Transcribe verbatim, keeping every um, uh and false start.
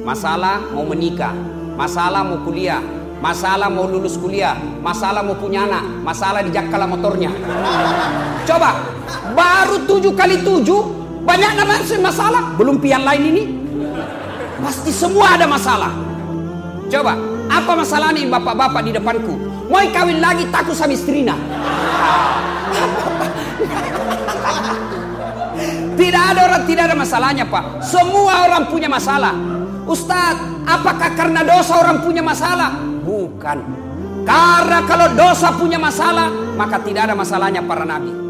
masalah mau menikah, masalah mau kuliah, masalah mau lulus kuliah, masalah mau punya anak, masalah dijakala motornya. Coba, baru tujuh kali tujuh, banyak namanya masalah, belum pian lain ini. Pasti semua ada masalah. Coba, apa masalahnya bapak-bapak di depanku? Mau kawin lagi takut sama istrinya. Tidak ada orang tidak ada masalahnya, Pak. Semua orang punya masalah. Ustadz, apakah karena dosa orang punya masalah? Bukan. Karena kalau dosa punya masalah, maka tidak ada masalahnya para nabi.